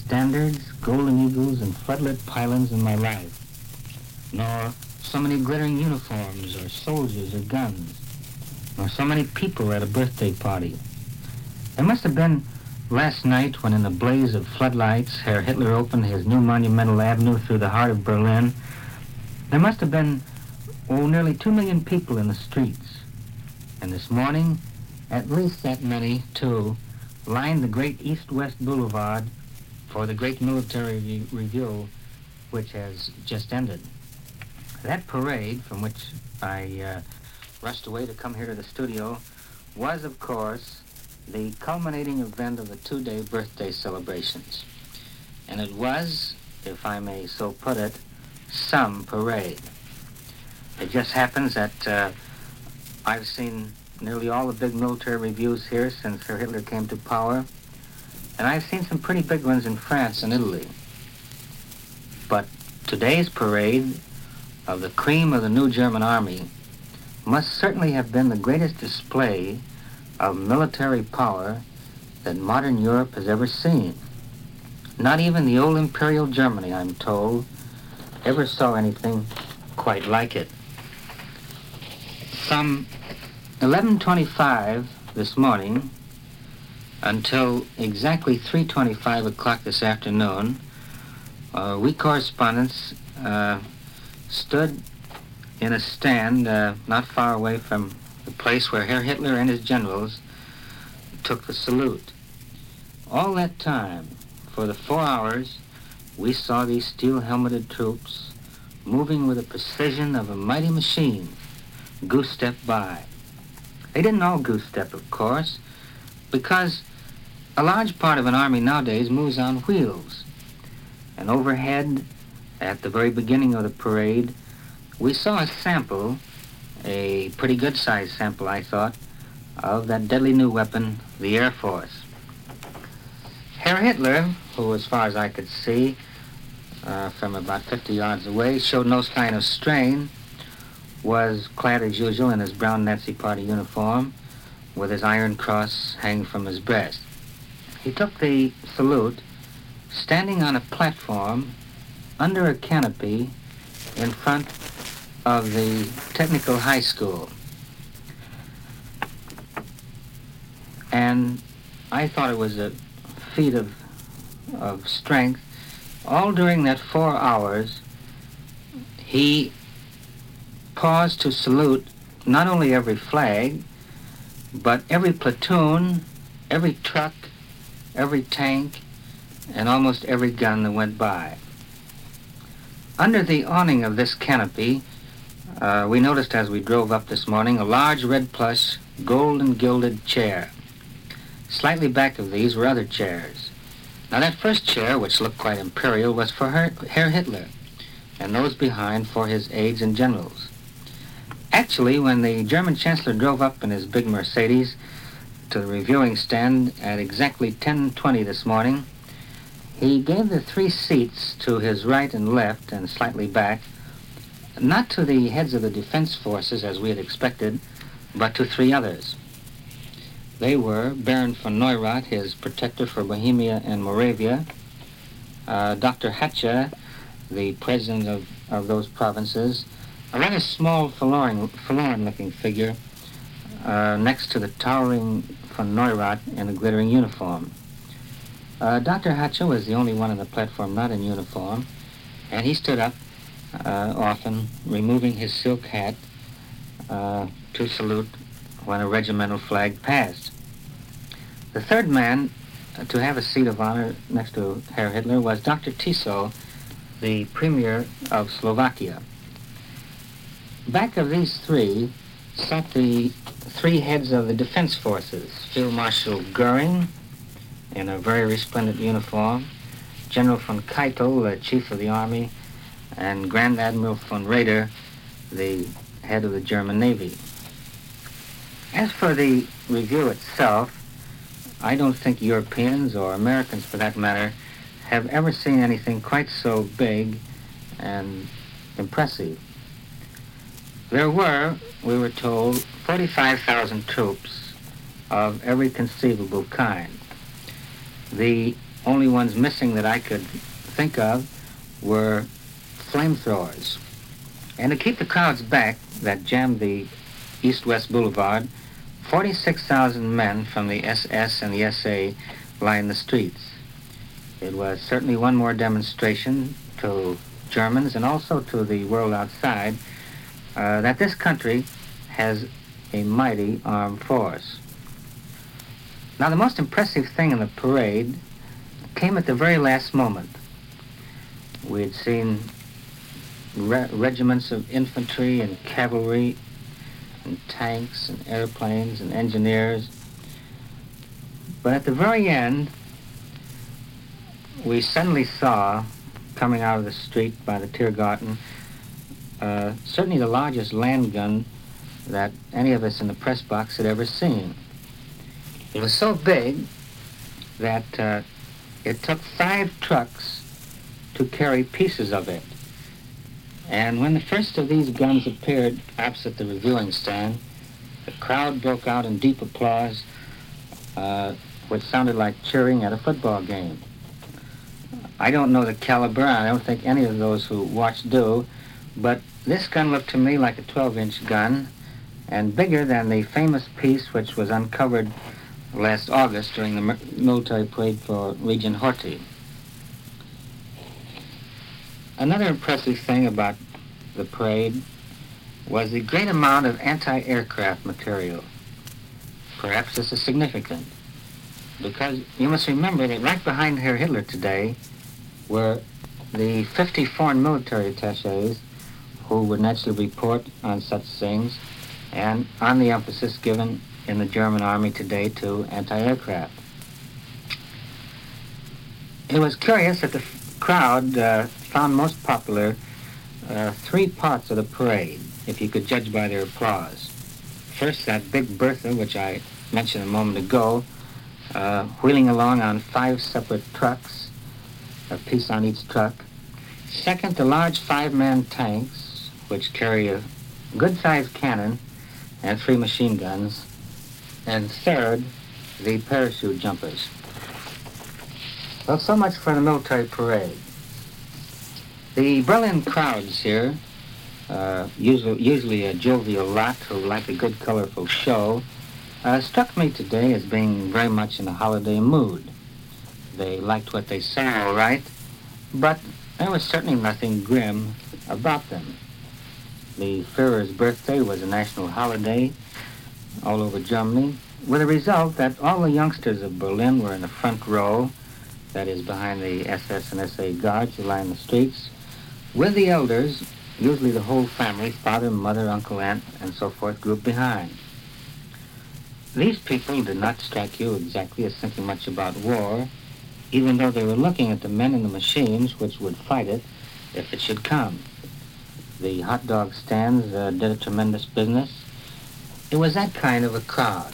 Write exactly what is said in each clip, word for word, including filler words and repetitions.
standards, golden eagles, and floodlit pylons in my life, nor so many glittering uniforms or soldiers or guns, nor so many people at a birthday party. There must have been last night when in a blaze of floodlights Herr Hitler opened his new monumental avenue through the heart of Berlin. There must have been, oh, nearly two million people in the streets. And this morning, at least that many, too, lined the great East-West Boulevard for the great military re- review, which has just ended. That parade, from which I uh, rushed away to come here to the studio, was, of course, the culminating event of the two-day birthday celebrations. And it was, if I may so put it, some parade. It just happens that uh, I've seen nearly all the big military reviews here since Herr Hitler came to power, and I've seen some pretty big ones in France and Italy. But today's parade of the cream of the new German army must certainly have been the greatest display of military power that modern Europe has ever seen. Not even the old Imperial Germany, I'm told, ever saw anything quite like it. From eleven twenty-five this morning until exactly three twenty-five o'clock this afternoon, uh, we correspondents uh, stood in a stand uh, not far away from the place where Herr Hitler and his generals took the salute. All that time, for the four hours, we saw these steel-helmeted troops moving with the precision of a mighty machine, goose-step by. They didn't all goose-step, of course, because a large part of an army nowadays moves on wheels. And overhead, at the very beginning of the parade, we saw a sample, a pretty good-sized sample, I thought, of that deadly new weapon, the Air Force. Herr Hitler, who, as far as I could see, uh, from about fifty yards away, showed no sign of strain, was clad as usual in his brown Nazi Party uniform, with his Iron Cross hanging from his breast. He took the salute standing on a platform under a canopy in front of the Technical High School. And I thought it was a feat of, of strength. All during that four hours, he paused to salute not only every flag, but every platoon, every truck, every tank, and almost every gun that went by. Under the awning of this canopy, uh, we noticed as we drove up this morning a large red plush, gold and gilded chair. Slightly back of these were other chairs. Now that first chair, which looked quite imperial, was for Herr, Herr Hitler, and those behind for his aides and generals. Actually, when the German Chancellor drove up in his big Mercedes to the reviewing stand at exactly ten twenty this morning, he gave the three seats to his right and left and slightly back, not to the heads of the defense forces as we had expected, but to three others. They were Baron von Neurath, his protector for Bohemia and Moravia, uh, Doctor Hatcha, the president of, of those provinces, a rather small, forlorn, forlorn-looking figure uh, next to the towering von Neurath in a glittering uniform. Uh, Doctor Hatcha was the only one on the platform not in uniform, and he stood up uh, often, removing his silk hat uh, to salute when a regimental flag passed. The third man uh, to have a seat of honor next to Herr Hitler was Doctor Tiso, the Premier of Slovakia. Back of these three sat the three heads of the defense forces, Field Marshal Goering in a very resplendent uniform, General von Keitel, the chief of the army, and Grand Admiral von Raeder, the head of the German Navy. As for the review itself, I don't think Europeans, or Americans for that matter, have ever seen anything quite so big and impressive. There were, we were told, forty-five thousand troops of every conceivable kind. The only ones missing that I could think of were flamethrowers. And to keep the crowds back that jammed the East-West Boulevard, forty-six thousand men from the S S and the S A lined the streets. It was certainly one more demonstration to Germans and also to the world outside uh, that this country has a mighty armed force. Now, the most impressive thing in the parade came at the very last moment. We had seen re- regiments of infantry and cavalry and tanks and airplanes and engineers. But at the very end, we suddenly saw, coming out of the street by the Tiergarten, uh, certainly the largest land gun that any of us in the press box had ever seen. It was so big that uh, it took five trucks to carry pieces of it. And when the first of these guns appeared opposite the reviewing stand, the crowd broke out in deep applause, uh, which sounded like cheering at a football game. I don't know the caliber, and I don't think any of those who watched do, but this gun looked to me like a twelve-inch gun, and bigger than the famous piece which was uncovered last August during the military parade for Legion Horthy. Another impressive thing about the parade was the great amount of anti-aircraft material. Perhaps this is significant, because you must remember that right behind Herr Hitler today were the fifty foreign military attachés who would naturally report on such things and on the emphasis given in the German army today to anti-aircraft. It was curious that the crowd uh, found most popular uh, three parts of the parade, if you could judge by their applause. First, that big Bertha, which I mentioned a moment ago, uh, wheeling along on five separate trucks, a piece on each truck. Second, the large five-man tanks, which carry a good-sized cannon and three machine guns. And third, the parachute jumpers. Well, so much for the military parade. The Berlin crowds here, uh, usually, usually a jovial lot who like a good, colorful show, uh, struck me today as being very much in a holiday mood. They liked what they saw, all right, but there was certainly nothing grim about them. The Führer's birthday was a national holiday all over Germany, with the result that all the youngsters of Berlin were in the front row, that is behind the S S and S A guards who line the streets, with the elders, usually the whole family, father, mother, uncle, aunt, and so forth, grouped behind. These people did not strike you exactly as thinking much about war, even though they were looking at the men in the machines which would fight it if it should come. The hot dog stands uh, did a tremendous business. It was that kind of a crowd.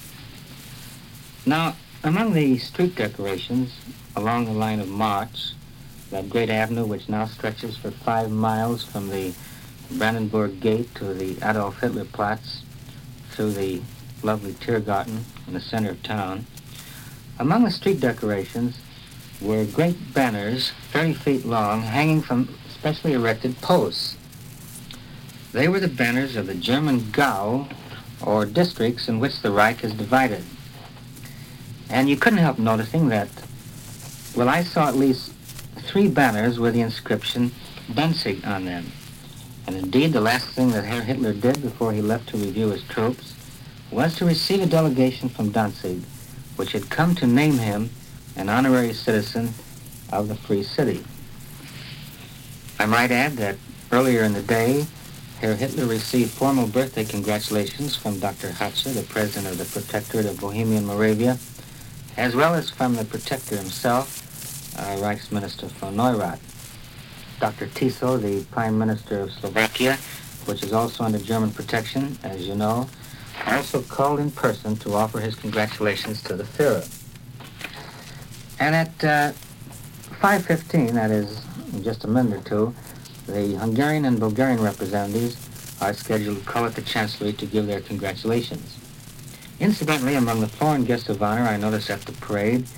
Now, among the street decorations along the line of march, that great avenue which now stretches for five miles from the Brandenburg Gate to the Adolf Hitler Platz through the lovely Tiergarten in the center of town, among the street decorations were great banners, thirty feet long, hanging from specially erected posts. They were the banners of the German Gau, or districts in which the Reich is divided. And you couldn't help noticing that, well, I saw at least three banners with the inscription Danzig on them. And indeed, the last thing that Herr Hitler did before he left to review his troops was to receive a delegation from Danzig, which had come to name him an honorary citizen of the Free City. I might add that earlier in the day, Herr Hitler received formal birthday congratulations from Doctor Hatcher, the president of the Protectorate of Bohemian Moravia, as well as from the Protector himself, uh, Reichsminister von Neurath. Doctor Tiso, the Prime Minister of Slovakia, which is also under German protection, as you know, also called in person to offer his congratulations to the Führer. And at uh, five fifteen, that is in just a minute or two, the Hungarian and Bulgarian representatives are scheduled to call at the Chancellery to give their congratulations. Incidentally, among the foreign guests of honor I noticed at the parade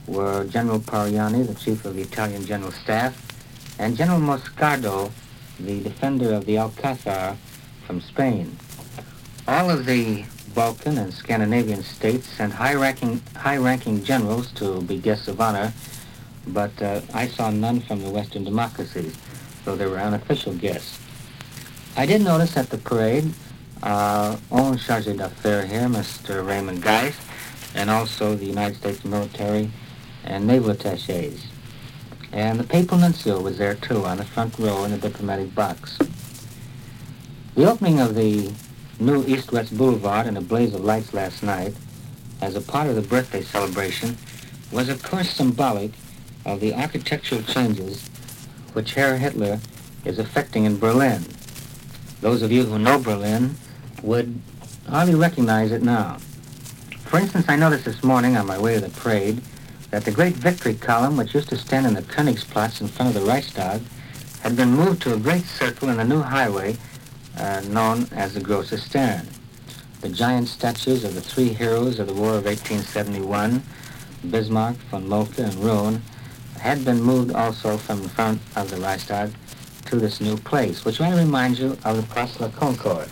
were General Pariani, the chief of the Italian General Staff, and General Moscardo, the defender of the Alcázar from Spain. All of the Balkan and Scandinavian states sent high-ranking, high-ranking generals to be guests of honor, but uh, I saw none from the Western democracies, though they were unofficial guests. I did notice at the parade our own charge d'affaires here, Mister Raymond Geist, and also the United States military and naval attachés. And the papal nuncio was there too, on the front row in the diplomatic box. The opening of the new East-West Boulevard in a blaze of lights last night, as a part of the birthday celebration, was of course symbolic of the architectural changes which Herr Hitler is effecting in Berlin. Those of you who know Berlin would hardly recognize it now. For instance, I noticed this morning on my way to the parade that the great victory column, which used to stand in the Königsplatz in front of the Reichstag, had been moved to a great circle in the new highway uh, known as the Grosse Stern. The giant statues of the three heroes of the War of eighteen seventy-one, Bismarck, von Moltke, and Roon, had been moved also from the front of the Reichstag to this new place, which may remind you of the Place de la Concorde.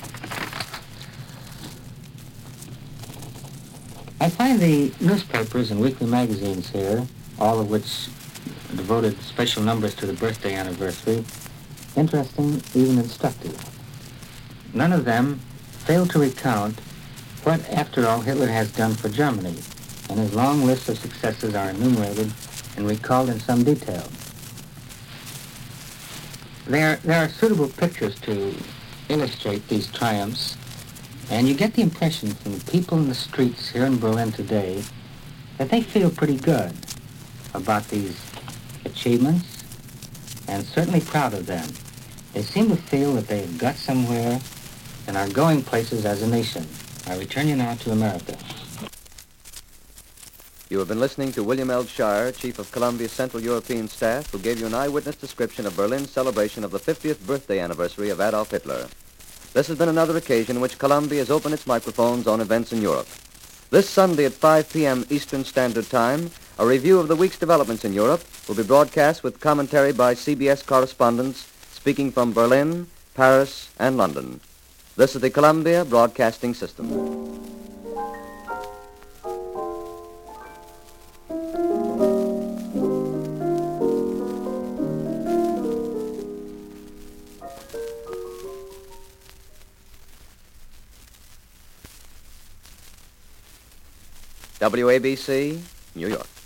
I find the newspapers and weekly magazines here, all of which devoted special numbers to the birthday anniversary, interesting, even instructive. None of them fail to recount what, after all, Hitler has done for Germany, and his long list of successes are enumerated and recalled in some detail. There, there are suitable pictures to illustrate these triumphs, and you get the impression from the people in the streets here in Berlin today that they feel pretty good about these achievements and certainly proud of them. They seem to feel that they have got somewhere and are going places as a nation. I return you now to America. You have been listening to William L. Shirer, Chief of Columbia's Central European Staff, who gave you an eyewitness description of Berlin's celebration of the fiftieth birthday anniversary of Adolf Hitler. This has been another occasion in which Columbia has opened its microphones on events in Europe. This Sunday at five p.m. Eastern Standard Time, a review of the week's developments in Europe will be broadcast with commentary by C B S correspondents speaking from Berlin, Paris, and London. This is the Columbia Broadcasting System. W A B C, New York.